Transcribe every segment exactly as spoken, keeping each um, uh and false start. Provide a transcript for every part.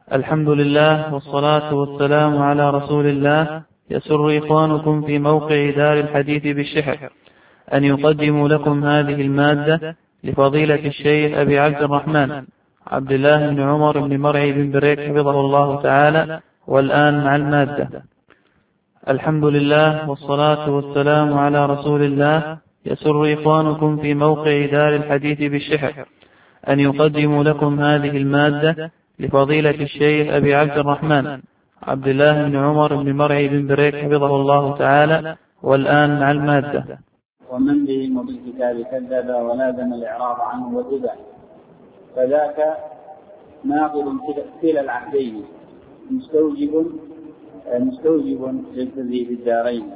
الحمد لله والصلاة والسلام على رسول الله. يسر إخوانكم في موقع دار الحديث بالشحر أن يقدموا لكم هذه المادة لفضيلة الشيخ أبي عبد الرحمن عبد الله بن عمر بن مرعي بن بريك حفظه الله تعالى. والآن مع المادة. الحمد لله والصلاة والسلام على رسول الله. يسر إخوانكم في موقع دار الحديث بالشحر أن يقدموا لكم هذه المادة لفضيلة الشيخ أبي عبد الرحمن عبد الله بن عمر بن مرعي بن بريك حفظه الله تعالى. والآن مع المادة. ومن به وبالكتاب كذب ولازم الإعراض عنه والإباء، فذاك ناقض كلا العهدين مستوجب مستوجب للتزييد الدارين.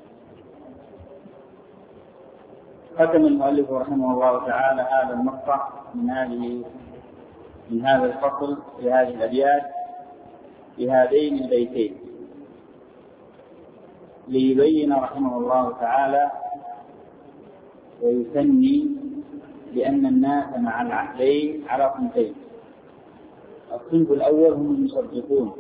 ختم المؤلف رحمه الله تعالى هذا المقطع من هذه من هذا الفصل في هذه الأبيات بهذين البيتين ليبين رحمه الله تعالى ويثني بأن الناس مع العهدين على صنفين. الصنف الأول هم المصدقون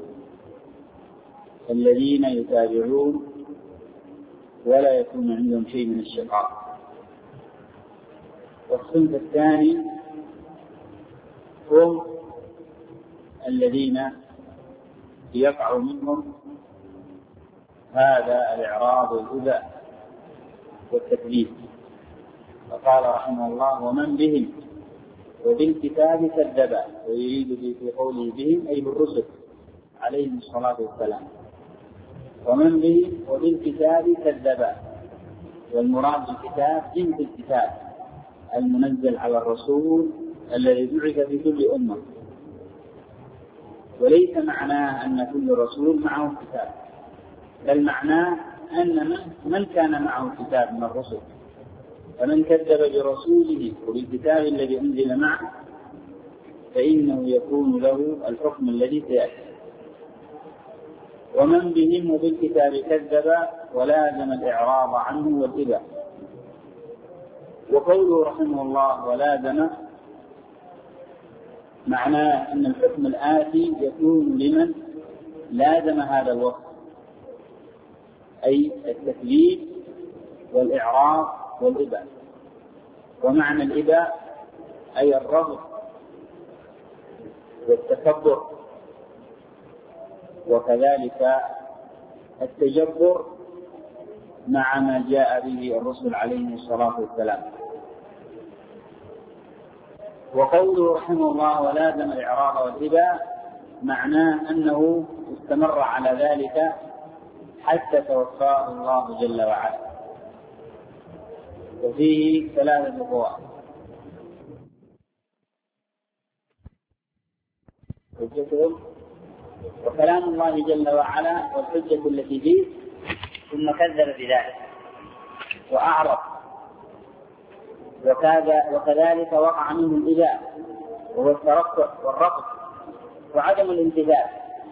الذين يتابعون ولا يكون عندهم شيء من الشقاق، والصنف الثاني هم الذين يقع منهم هذا الإعراض والإباء والتكذيب. فقال رحمه الله: ومن بهم وبالكتاب كذبا، ويريد في قوله بهم أي بالرسل عليهم الصلاة والسلام. ومن بهم وبالكتاب كذبا، والمراد بالكتاب جنس الكتاب المنزل على الرسول الذي بعث في كل أمة، وليس معناه أن كل رسول معه كتاب، بل معناه أن من كان معه كتاب من الرسل فمن كذب برسوله وبالكتاب الذي أنزل معه فإنه يكون له الحكم الذي سيأتي. ومن بهم وبالكتاب كذب ولازم الإعراض عنه والإباء. وقوله رحمه الله ولازم معناه أن الحكم الآتي يكون لمن لازم هذا الوصف، أي التكذيب والإعراض والإباء. ومعنى الإباء أي الرفض والتكبر، وكذلك التجبر مع ما جاء به الرسل عليه الصلاة والسلام. وقوله رحمه الله ولازم الإعراض والإباء معناه أنه استمر على ذلك حتى توفاه الله جل وعلا. وفيه ثلاثة فوائد. حجتهم وكلام الله جل وعلا والحجة التي فيه، ثم كذب بذلك وأعرض، وكذلك وقع منه الإباء وهو الترقع والرفض وعدم الانتباه،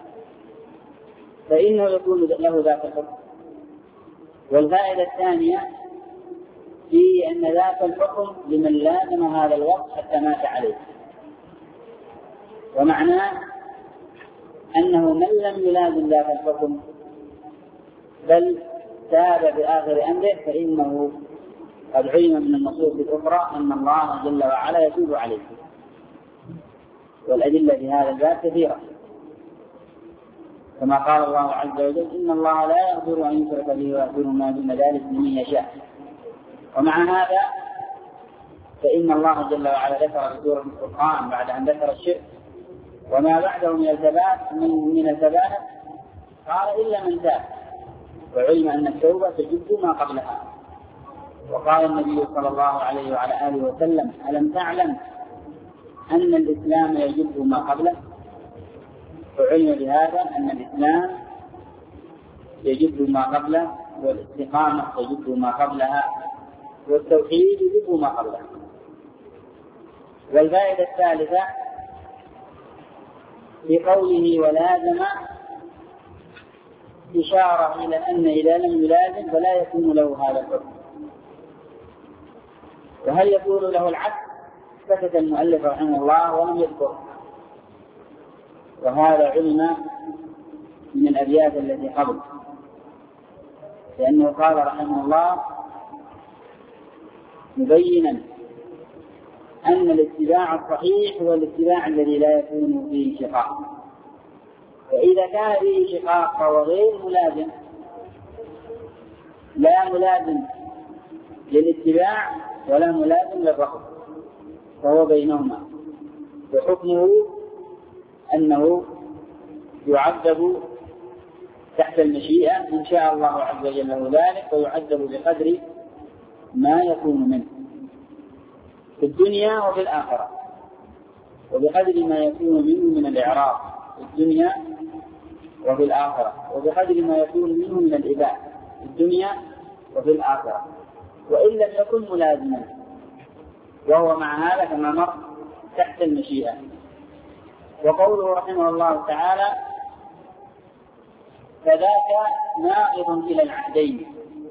فإنه يكون له ذاك الحكم. والفائدة الثانية في أن ذاك الحكم لمن لازم هذا الوقت حتى مات عليه، ومعناه أنه من لم يلازم ذاك الحكم بل تاب بآخر أمره فإنه قد علم من النصوص الأخرى أن الله جل وعلا يتوب عليه، والأدلة في هذا الباب كثيرة، كما قال الله عز وجل: إن الله لا يغفر أن يشرك به ويغفر ما دون ذلك لمن يشاء. ومع هذا فإن الله جل وعلا ذكر في سورة الفرقان بعد أن ذكر الشرك وما بعده من الثبات من الثبات قال: إلا من تاب وعلم أن التوبة تجب ما قبلها. وقال النبي صلى الله عليه وعلى آله وسلم: ألم تعلم أن الإسلام يجب ما قبله؟ وعلم بهذا أن الإسلام يجب ما قبله، والاستقامة تجب ما قبلها، والتوحيد يجب ما قبله. والفائدة الثالثة في قوله ولازم إشارة إلى أن إذا لم يلازم فلا يكون له هذا الحكم. وهل يكون له العكس؟ سكت المؤلف رحمه الله ولم يذكر، وهذا علم من الأبيات التي قبل، لأنه قال رحمه الله مبينا أن الاتباع الصحيح هو الاتباع الذي لا يكون فيه شقاق، فإذا كان فيه شقاق فهو غير ملازم، لا ملازم للاتباع ولا ملازم للرفض، فهو بينهما، وحكمه أنه يعذب تحت المشيئة إن شاء الله عز وجل له ذلك، ويعذب بقدر ما يكون منه في الدنيا وفي الآخرة، وبقدر ما يكون منه من الإعراض في الدنيا وفي الآخرة، وبقدر ما يكون منه من الإباء في الدنيا وفي الآخرة، وإن لم يكن ملازما، وهو مع هذا كما مر تحت المشيئة. وقوله رحمه الله تعالى فذاك ناقض إلى العهدين،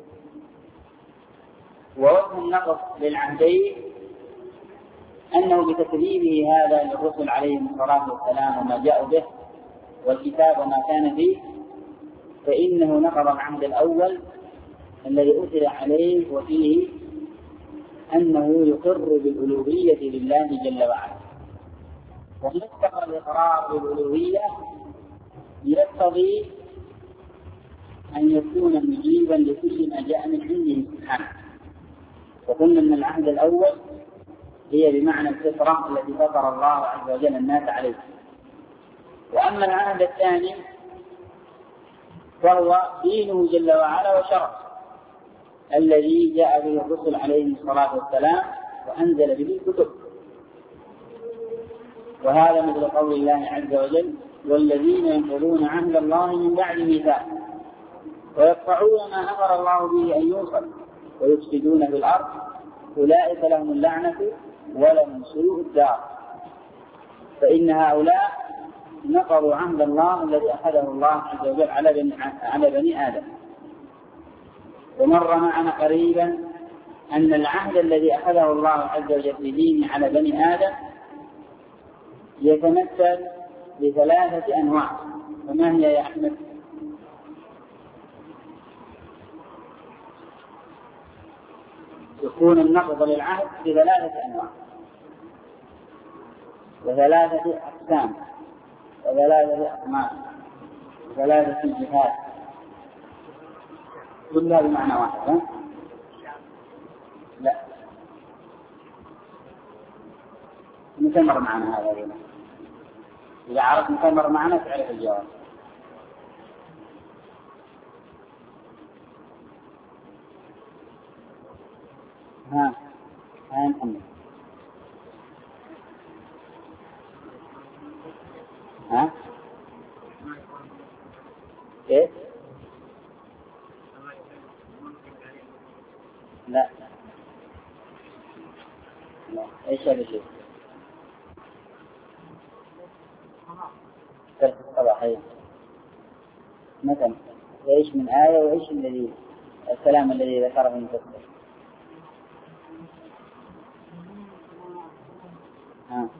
ووجه النقض للعهدين أنه بتكذيبه هذا للرسل عليهم الصلاة والسلام وما جاءوا به والكتاب وما كان فيه، فإنه نقض العهد الأول الذي أرسل عليه وفيه أنه يقر بالألوهية لله جل وعلا، ومستقر الإقرار بالألوهية يقتضي أن يكون مجيبا لكل ما جاء من عنده سبحانه. وقلنا أن العهد الأول هي بمعنى الفطرة التي فطر الله عز وجل الناس عليه، وأما العهد الثاني فهو دينه جل وعلا وشرعه الذي جاء به الرسل عليهم الصلاة والسلام وأنزل به الكتب، وهذا مثل قول الله عز وجل والذين ينقضون عهد الله من بعد ميثاقه ويقطعون ما أمر الله به أن يوصل ويفسدون في الأرض أولئك لهم اللعنة ولهم سوء الدار. فإن هؤلاء نقضوا عهد الله الذي أخذه الله عز وجل على بني, على بني آدم. ومر معنا قريبا أن العهد الذي أخذه الله عز وجل في دينه على بني آدم يتمثل بثلاثة أنواع. وما هي يا أحمد؟ يكون النقض للعهد بثلاثة أنواع وثلاثة أقسام وثلاثة أقسام وثلاثة جهات، كلها بمعنى واحد. ها؟ لا نكمر معنا هذا اليوم. إذا عرفت نكمر معنا تعرف الجواب. ها ها محمد ها كيف؟ لا لا ايش هذا الشيء؟ درس الصباح ايه مثلا ايش من آية وايش الذي الكلام الذي ذكره المفسر؟ ها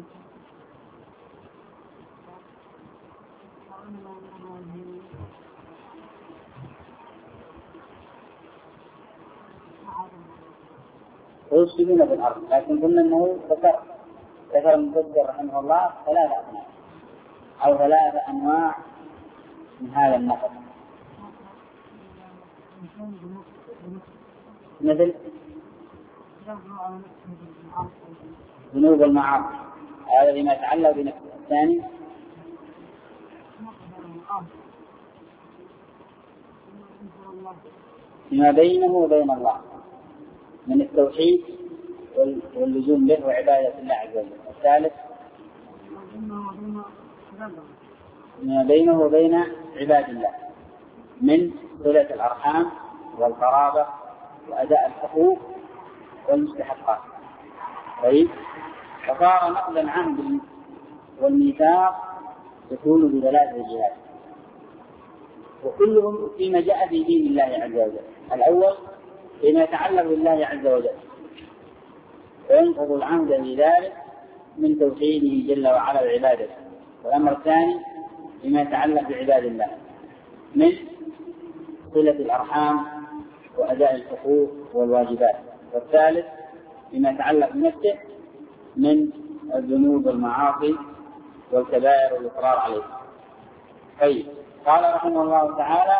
ويفسدون في الأرض، لكن قلنا أنه ذكر ذكر المفسر رحمه الله ثلاثة أنواع أو ثلاثة أنواع من هذا النقض، مثل ذنوب المعاصي هذا بما يتعلق بنفسه. الثاني ما بينه وبين الله من التوحيد واللزوم به وعبادة الله عز وجل. الثالث ما بينه وبين عباد الله من صلة الأرحام والقرابة وأداء الحقوق والمستحقات. طيب فصار نقض العهد والميثاق يكون بثلاث جهات، وكلهم فيما جاء في دين الله عز وجل. الأول فيما يتعلق بالله عز وجل، وينقض العهد لذلك من توحيده جل وعلا وعبادته. والأمر الثاني بما يتعلق بعباد الله من صلة الأرحام وأداء الحقوق والواجبات. والثالث بما يتعلق بنفسه من الذنوب والمعاصي والكبائر والإصرار عليها. طيب، قال رحمه الله تعالى: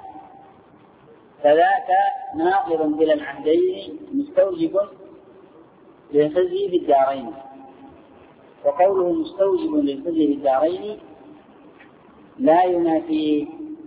فذاك ناقض كلا العهدين مستوجب للخزي في الدارين. وقوله مستوجب للخزي في الدارين لا ينافي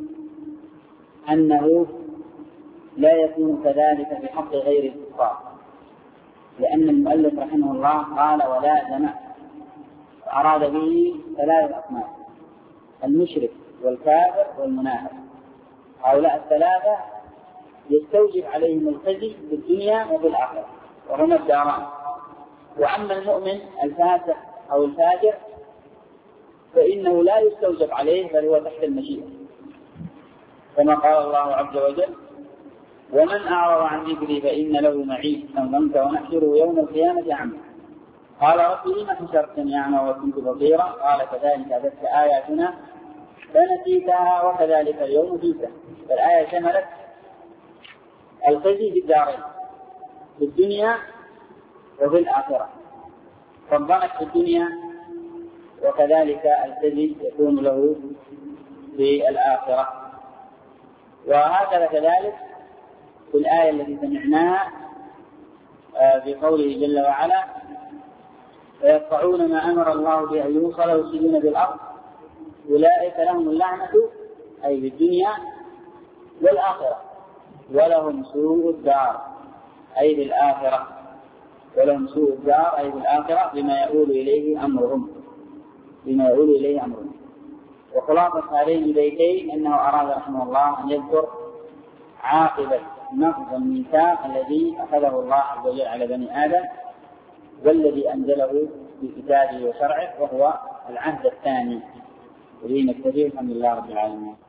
أنه لا يكون كذلك في حق غير الكفار، لأن المؤلف رحمه الله قال: ولا جمع، فأراد به ثلاثة أصناف: المشرك والكافر والمنافق. هؤلاء الثلاثة يستوجب عليهم الخزي في الدنيا وفي الآخرة، وهما الداران. وأما المؤمن الفاسق أو الفاجر فإنه لا يستوجب عليه، بل هو تحت المشيئة، كما قال الله عز وجل: ومن أعرض عن ذكري فإن له معيشة ضنكا ونحشره يوم القيامة أعمى. قال: رب لم حشرتني أعمى وكنت بصيرا؟ قال: كذلك أتتك آياتنا فنسيتها وكذلك اليوم تنسى. فالآية شملت الخزي في الدارين، في الدنيا وفي الآخرة، فالضنك في الدنيا وكذلك الخزي يكون له في الآخرة. وهكذا كذلك في الآية التي سمعناها في قوله جل وعلا: فيقطعون ما أمر الله به أن يوصل ويفسدون في الأرض أولئك لهم اللعنة، أي في الدنيا والآخرة، ولهم سوء الدار، أي في الآخرة، ولهم سوء الدار أي في الآخرة بما يؤول إليه أمرهم بما يؤول إليه أمرهم. وخلاصة هذين البيتين أنه أراد رحمه الله أن يذكر عاقبة نقض الميثاق الذي أخذه الله عز وجل على بني آدم، والذي أنزله في كتابه وشرعه، وهو العهد الثاني. ولي نكتفي. الحمد لله رب العالمين.